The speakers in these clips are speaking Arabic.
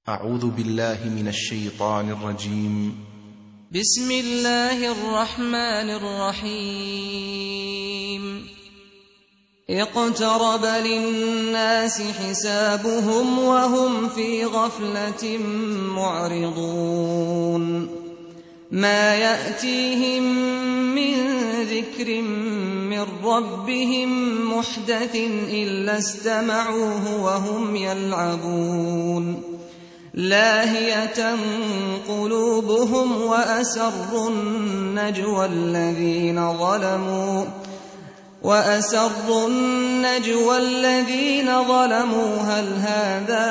أعوذ بالله من الشيطان الرجيم. بسم الله الرحمن الرحيم. اقترب للناس حسابهم وهم في غفلة معرضون. ما يأتيهم من ذكر من ربهم محدث إلا استمعوه وهم يلعبون. لاهية قلوبهم وأسروا النجوى الذين ظلموا هل هذا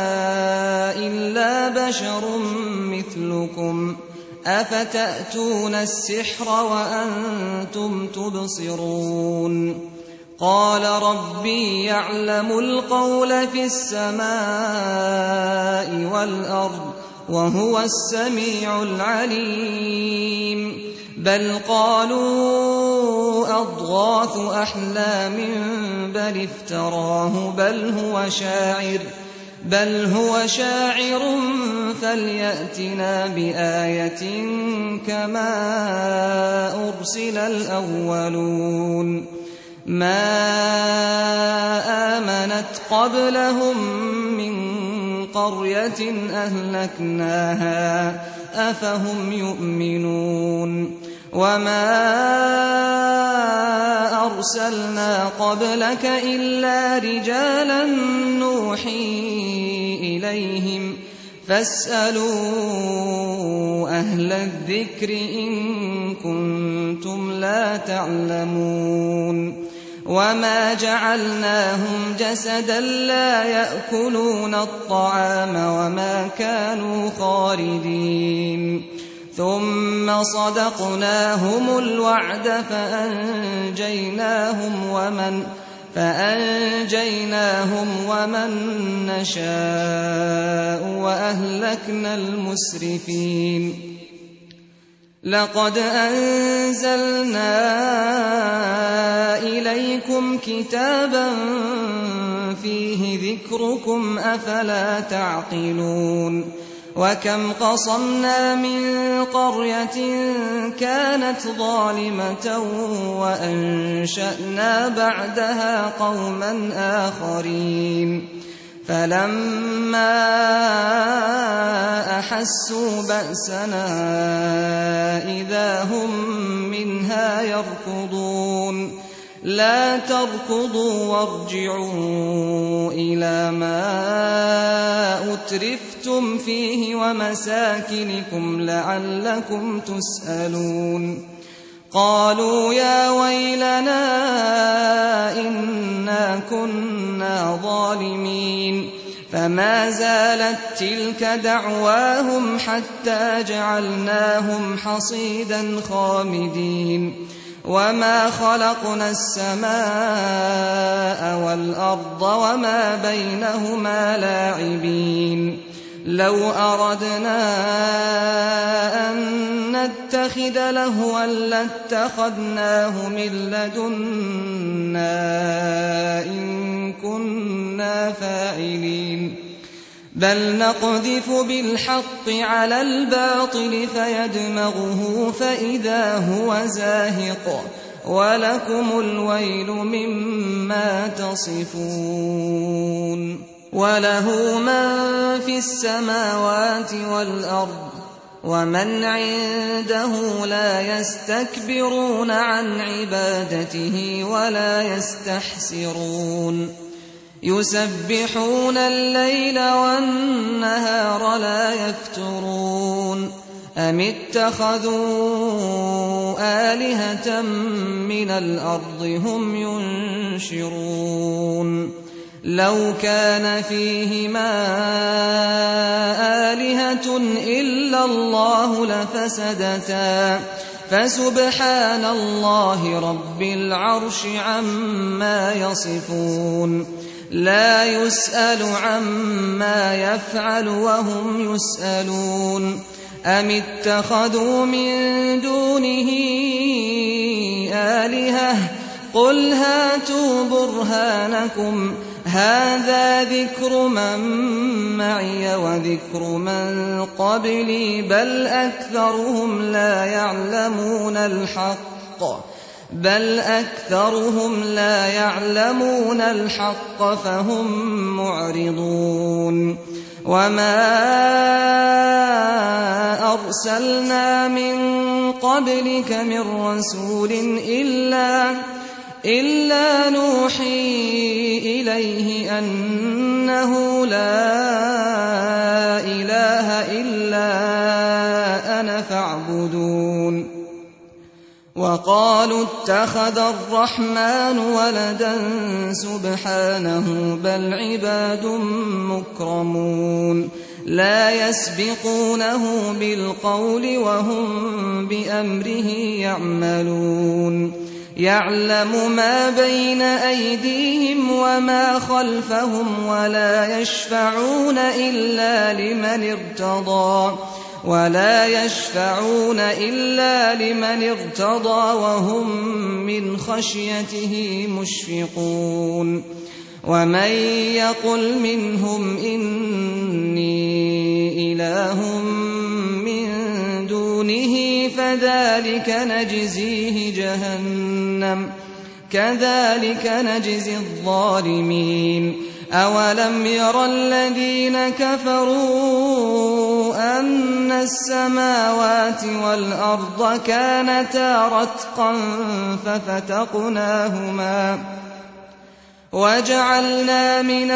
إلا بشر مثلكم أفتأتون السحر وأنتم تبصرون. قال ربي يعلم القول في السماء والأرض وهو السميع العليم. بل قالوا أضغاث أحلام بل افتراه بل هو شاعر فليأتنا بآية كما أرسل الأولون. ما آمنت قبلهم من قرية أهلكناها أفهم يؤمنون. وما أرسلنا قبلك إلا رجالا نوحي إليهم فاسألوا أهل الذكر إن كنتم لا تعلمون. وما جعلناهم جسدا لا يأكلون الطعام وما كانوا خالدين. ثم صدقناهم الوعد فأنجيناهم ومن نشاء وأهلكنا المسرفين. لقد أنزلنا إليكم كتابا فيه ذكركم أفلا تعقلون. وكم قصمنا من قرية كانت ظالمة وأنشأنا بعدها قوما آخرين. فلما أحسوا بأسنا إذا هم منها يركضون. لا تركضوا وارجعوا إلى ما أترفتم فيه ومساكنكم لعلكم تسألون. قالوا يا ويلنا إنا كنا ظالمين. فما زالت تلك دعواهم حتى جعلناهم حصيدا خامدين. وما خلقنا السماء والأرض وما بينهما لاعبين. لو أردنا أن نتخذ لهوا لاتخذناه من لدنا إن كنا فاعلين. بل نقذف بالحق على الباطل فيدمغه فإذا هو زاهق ولكم الويل مما تصفون. وله من في السماوات والأرض ومن عنده لا يستكبرون عن عبادته ولا يستحسرون. يسبحون الليل والنهار لا يفترون. أم اتخذوا آلهة من الأرض هم ينشرون. لو كان فيهما آلهة إلا الله لفسدتا فسبحان الله رب العرش عما يصفون. لا يسأل عما يفعل وهم يسألون. أم اتخذوا من دونه آلهة قل هاتوا برهانكم هذا ذكر من معي وذكر من قبلي بل أكثرهم لا يعلمون الحق فهم معرضون وما أرسلنا من قبلك من رسول إلا نوحي إليه أنه لا إله إلا أنا فاعبدون وقالوا اتخذ الرحمن ولدا سبحانه بل عباد مكرمون لا يسبقونه بالقول وهم بأمره يعملون يعلم ما بين أيديهم وما خلفهم ولا يشفعون إلا لمن ارتضى وهم من خشيته مشفقون ومن يقل منهم إني إله من دونه فذلك نجزيه جهنم كذلك نجزي الظالمين أولم ير الذين كفروا أن السماوات والأرض كانتا رتقا ففتقناهما وجعلنا من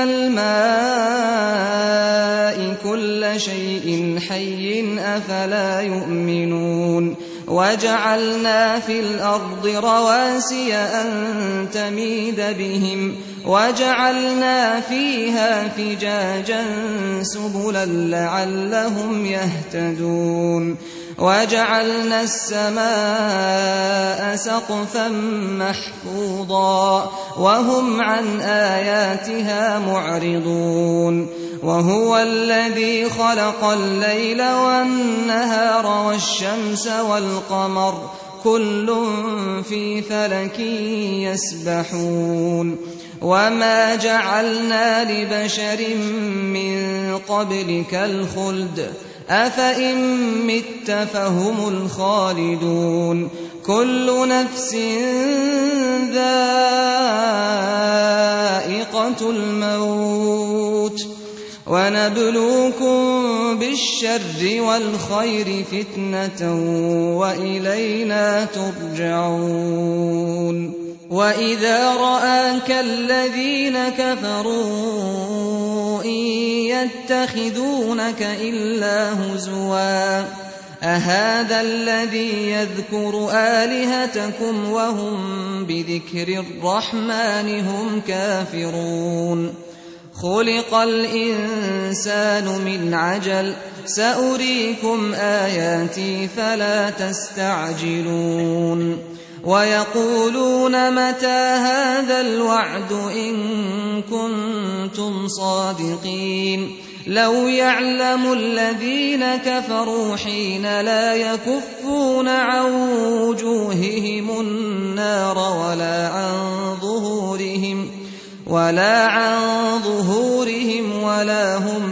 الماء كل شيء حي أفلا يؤمنون وجعلنا في الأرض رواسي أن تميد بهم وجعلنا فيها فجاجا سبلا لعلهم يهتدون وجعلنا السماء سقفا محفوظا وهم عن آياتها معرضون وهو الذي خلق الليل والنهار والشمس والقمر كل في فلك يسبحون وما جعلنا لبشر من قبلك الخلد أفإن مت فهم الخالدون كل نفس ذائقة الموت ونبلوكم بالشر والخير فتنة وإلينا ترجعون وإذا رآك الذين كفروا إن يتخذونك إلا هزوا أهذا الذي يذكر آلهتكم وهم بذكر الرحمن هم كافرون خلق الإنسان من عجل سأريكم آياتي فلا تستعجلون ويقولون متى هذا الوعد إن كنتم صادقين لو يعلم الذين كفروا حين لا يكفون عن وجوههم النار ولا عن ظهورهم ولا هم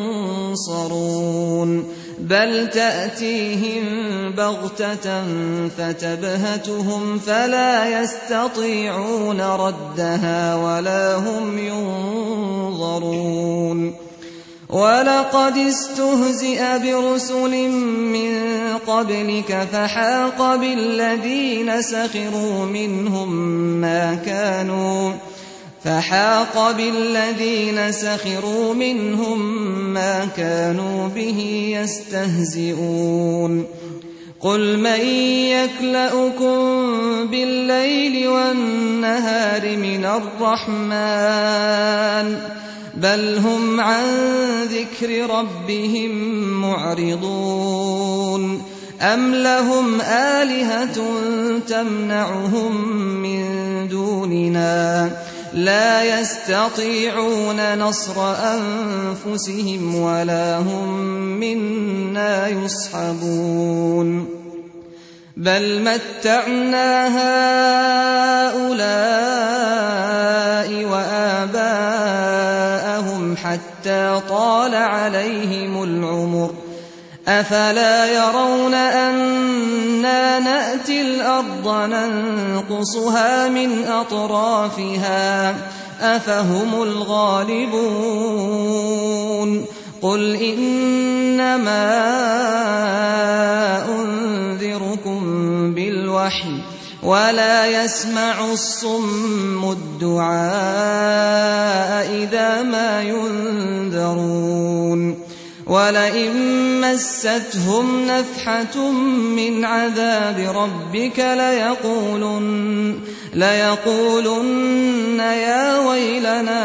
ينصرون بل تأتيهم بغتة فتبهتهم فلا يستطيعون ردها ولا هم ينظرون ولقد استهزئ برسل من قبلك فحاق بالذين سخروا منهم ما كانوا به يستهزئون قل من يكلؤكم بالليل والنهار من الرحمن بل هم عن ذكر ربهم معرضون أم لهم آلهة تمنعهم من دوننا لا يستطيعون نصر أنفسهم ولا هم منا يصحبون بل متعنا هؤلاء وآباءهم لهم حتى طال عليهم العمر أفلا يرون أنا نأتي الأرض ننقصها من أطرافها أفهم الغالبون قل إنما أنذركم بالوحي ولا يسمع الصم الدعاء إذا ما ينذرون ولئن مستهم نفحة من عذاب ربك ليقولن يا ويلنا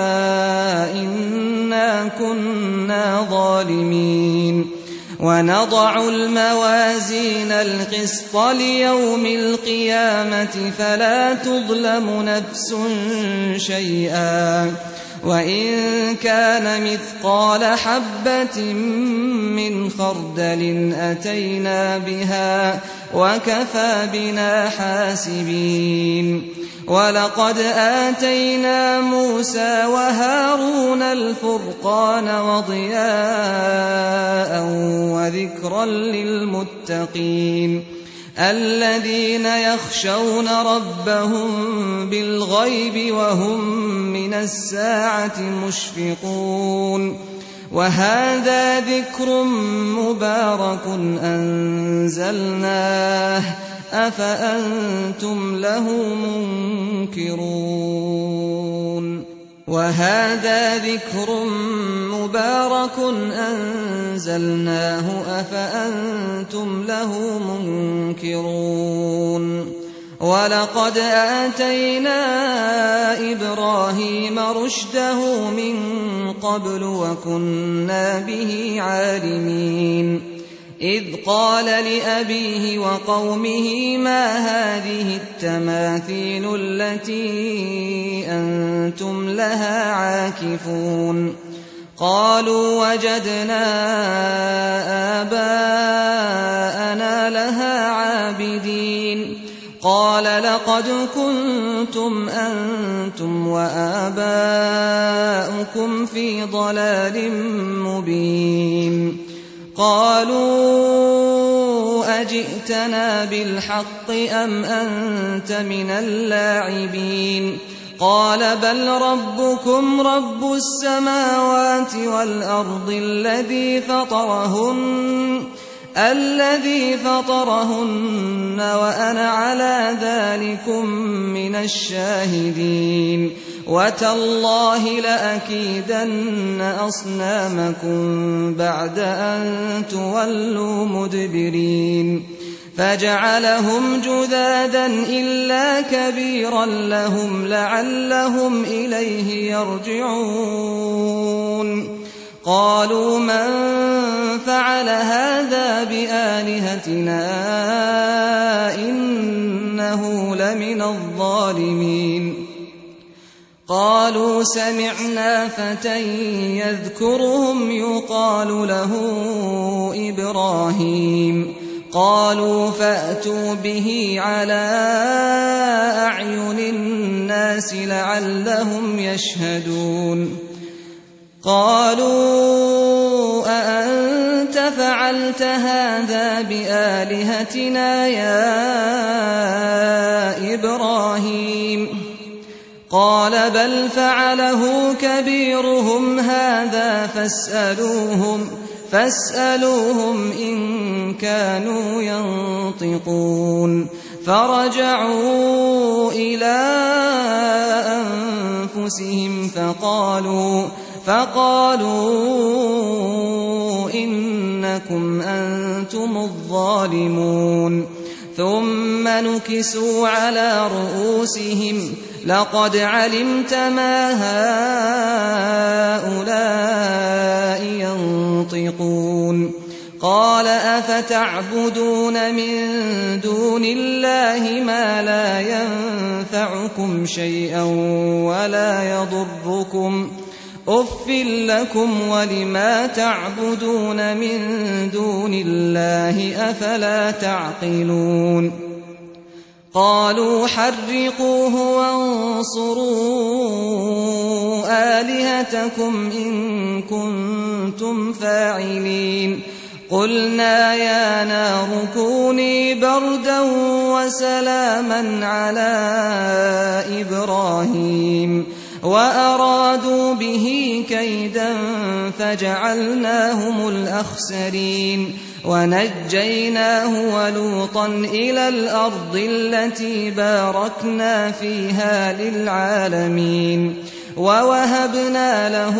إنا كنا ظالمين ونضع الموازين القسط ليوم القيامة فلا تظلم نفس شيئا وإن كان مثقال حبة من خردل أتينا بها وكفى بنا حاسبين ولقد آتينا موسى وهارون الفرقان وضياء وذكرا للمتقين الذين يخشون ربهم بالغيب وهم من الساعة مشفقون وهذا ذكر مبارك أنزلناه أفأنتم له منكرون وهذا ذكر مبارك أنزلناه أفأنتم له منكرون ولقد آتينا إبراهيم رشده من قبل وكنا به عالمين إذ قال لأبيه وقومه ما هذه التماثيل التي أنتم لها عاكفون قالوا وجدنا آباءنا لها عابدين قال لقد كنتم أنتم وآباؤكم في ضلال مبين قالوا أجئتنا بالحق أم أنت من اللاعبين قال بل ربكم رب السماوات والأرض الذي فطرهن وأنا على ذلكم من الشاهدين وتالله لأكيدن أصنامكم بعد أن تولوا مدبرين فجعلهم جذاذا إلا كبيرا لهم لعلهم إليه يرجعون قالوا من فعل هذا بآلهتنا إنه لمن الظالمين قالوا سمعنا فتى يذكرهم يقال له إبراهيم قالوا فأتوا به على أعين الناس لعلهم يشهدون قالوا أأنت فعلت هذا بآلهتنا يا إبراهيم قال بل فعله كبيرهم هذا فاسألوهم إن كانوا ينطقون فرجعوا إلى أنفسهم فقالوا إنكم أنتم الظالمون ثم نكسوا على رؤوسهم لقد علمت ما هؤلاء ينطقون قال أفتعبدون من دون الله ما لا ينفعكم شيئا ولا يضركم أف لكم ولما تعبدون من دون الله أفلا تعقلون قالوا حرقوه وانصروا آلهتكم إن كنتم فاعلين قلنا يا نار كوني بردا وسلاما على إبراهيم وأرادوا به كيدا فجعلناهم الأخسرين ونجيناه ولوطا إلى الأرض التي باركنا فيها للعالمين ووهبنا له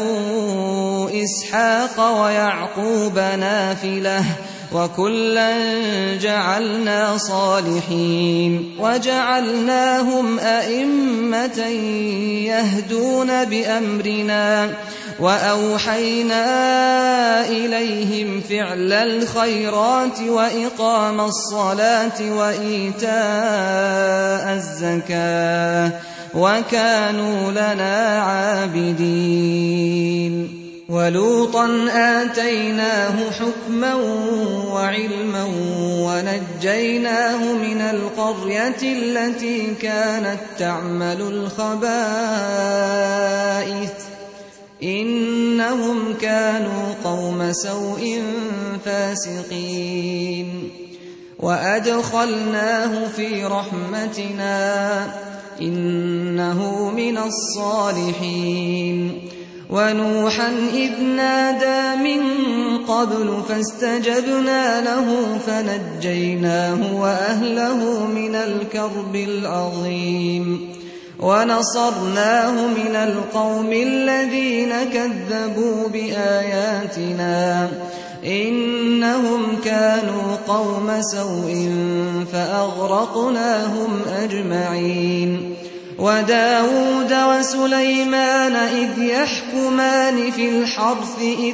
إسحاق ويعقوب نافلة وكلا جعلنا صالحين وجعلناهم أئمة يهدون بأمرنا وأوحينا إليهم فعل الخيرات وإقام الصلاة وإيتاء الزكاة وكانوا لنا عابدين ولوطا آتيناه حكما وعلما ونجيناه من القرية التي كانت تعمل الخبائث إنهم كانوا قوم سوء فاسقين وأدخلناه في رحمتنا إنه من الصالحين ونوحا إذ نادى من قبل فاستجبنا له فنجيناه وأهله من الكرب العظيم ونصرناه من القوم الذين كذبوا بآياتنا إنهم كانوا قوم سوء فأغرقناهم أجمعين وداود وسليمان إذ يحكمان في الحرث إذ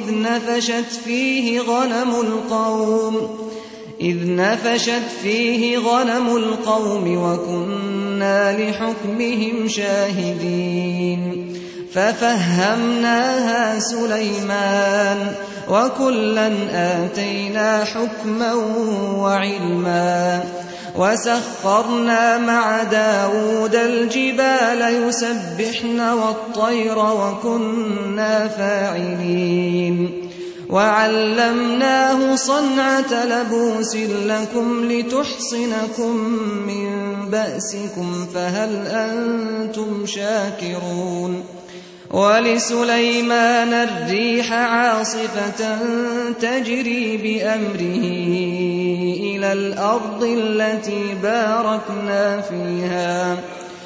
نفشت فيه غنم القوم وكنا لحكمهم شاهدين ففهمناها سليمان وكلا آتينا حكما وعلما وسخرنا مع داود الجبال يسبحن والطير وكنا فاعلين وعلمناه صنعة لبوس لكم لتحصنكم من بأسكم فهل أنتم شاكرون ولسليمان الريح عاصفة تجري بأمره إلى الأرض التي باركنا فيها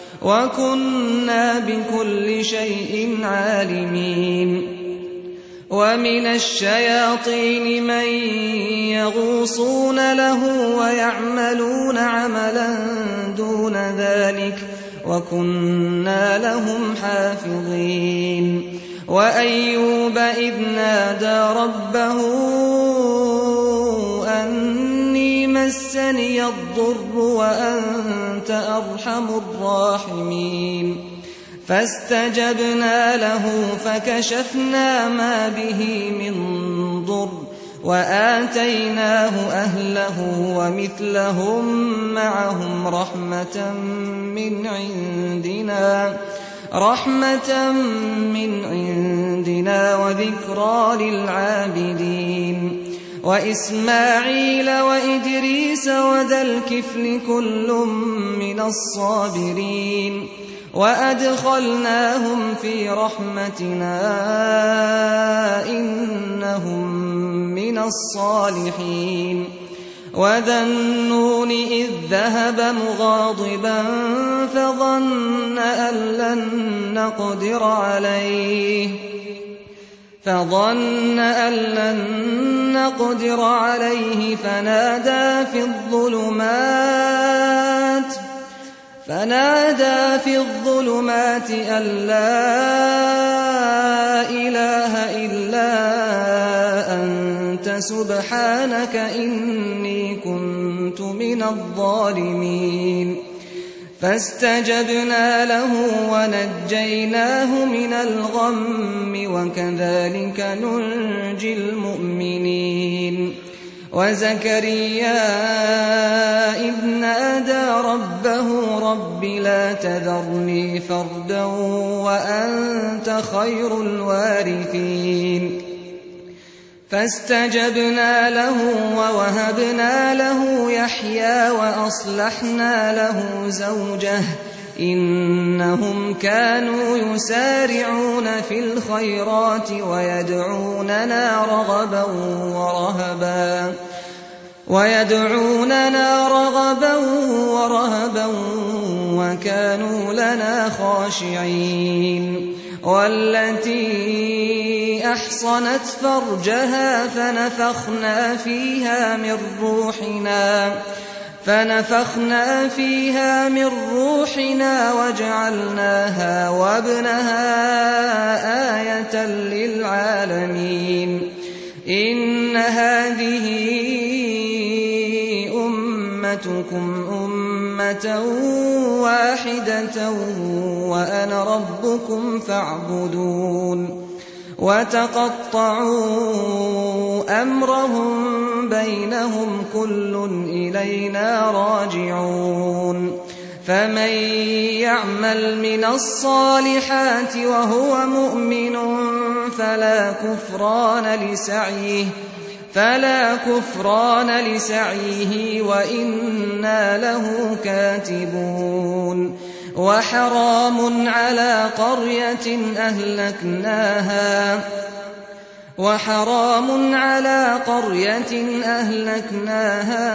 وكنا بكل شيء عالمين ومن الشياطين من يغوصون له ويعملون عملا دون ذلك وكنا لهم حافظين وأيوب إذ نادى ربه أني مسني الضر وأنت أرحم الراحمين فاستجبنا له فكشفنا ما به من ضر وآتيناه أهله ومثلهم معهم رحمة من عندنا وذكرى للعابدين وإسماعيل وإدريس وذا الكفل كل من الصابرين وأدخلناهم في رحمتنا إنهم من الصالحين وذا النون إذ ذهب مغاضبا فظن أن لن نقدر عليه فنادى في الظلمات أن لا إله إلا أنت سبحانك إني كنت من الظالمين فاستجبنا له ونجيناه من الغم وكذلك ننجي المؤمنين وزكريا إذ نادى ربه رب لا تذرني فردا وأنت خير الوارثين فاستجبنا له ووهبنا له يحيى وأصلحنا له زوجه إنهم كانوا يسارعون في الخيرات ويدعوننا رغبا ورهبا وكانوا لنا خاشعين والتي أحصنت فرجها فنفخنا فيها من روحنا وجعلناها وابنها آية للعالمين إن هذه أمتكم أمة واحدة وأنا ربكم فاعبدون وتقطعوا أمرهم بينهم كل إلينا راجعون فمن يعمل من الصالحات وهو مؤمن فلا كفران لسعيه وإنا له كاتبون وحرام على قرية أهلكناها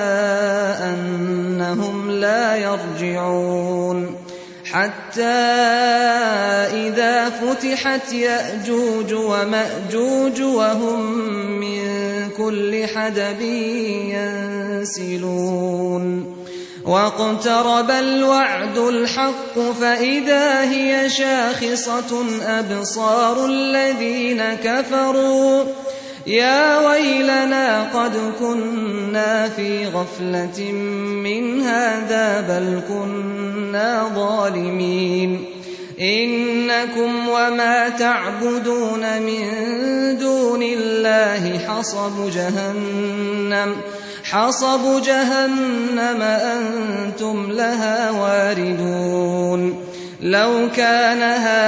أنهم لا يرجعون حتى إذا فتحت يأجوج ومأجوج وهم من كل حدب ينسلون واقترب الوعد الحق فإذا هي شاخصة أبصار الذين كفروا يا ويلنا قد كنا في غفلة من هذا بل كنا ظالمين إنكم وما تعبدون من دون الله حصب جهنم أنتم لها واردون لو كان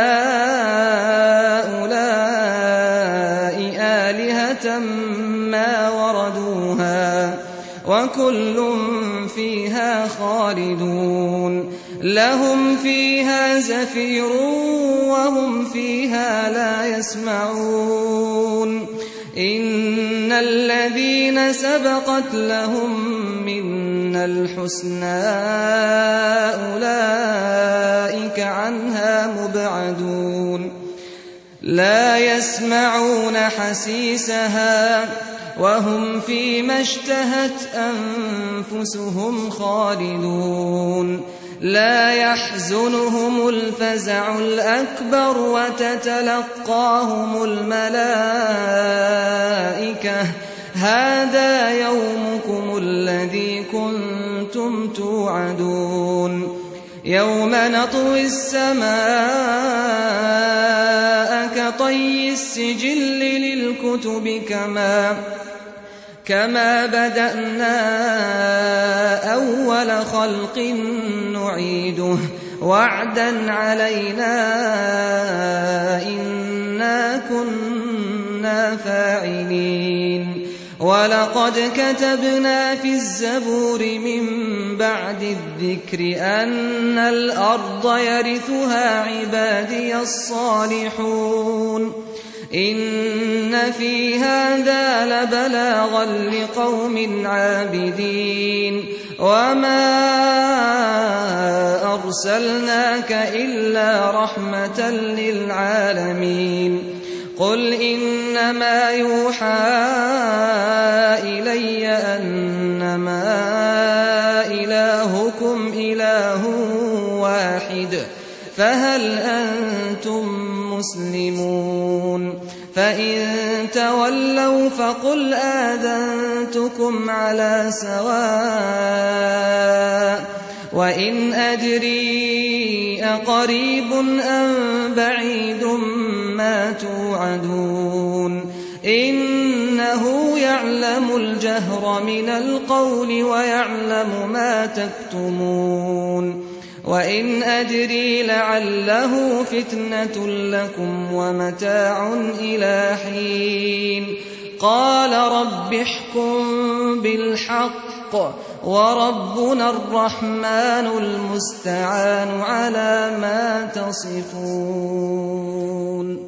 هؤلاء آلهة ما وردوها وكل فيها خالدون لهم فيها زفير وهم فيها لا يسمعون إن الذين سبقت لهم منا الحسنى أولئك عنها مبعدون لا يسمعون حسيسها وهم فيما اشتهت أنفسهم خالدون لا يحزنهم الفزع الأكبر وتتلقاهم الملائكة هذا يومكم الذي كنتم توعدون يوم نطوي السماء كطي السجل للكتب كما بدأنا أول خلق نعيده وعدا علينا إنا كنا فاعلين ولقد كتبنا في الزبور من بعد الذكر أن الأرض يرثها عبادي الصالحون إن في هذا لبلاغا لقوم عابدين وما أرسلناك إلا رحمة للعالمين قل إنما يوحى إلي أنما إلهكم إله واحد فهل أنتم مسلمون فإن تولوا فقل آذنتكم على سواء وإن أدري أقريب أم بعيد ما توعدون إنه يعلم الجهر من القول ويعلم ما تكتمون وإن أدري لعله فتنة لكم ومتاع إلى حين قال رب احكم بالحق وربنا الرحمن المستعان على ما تصفون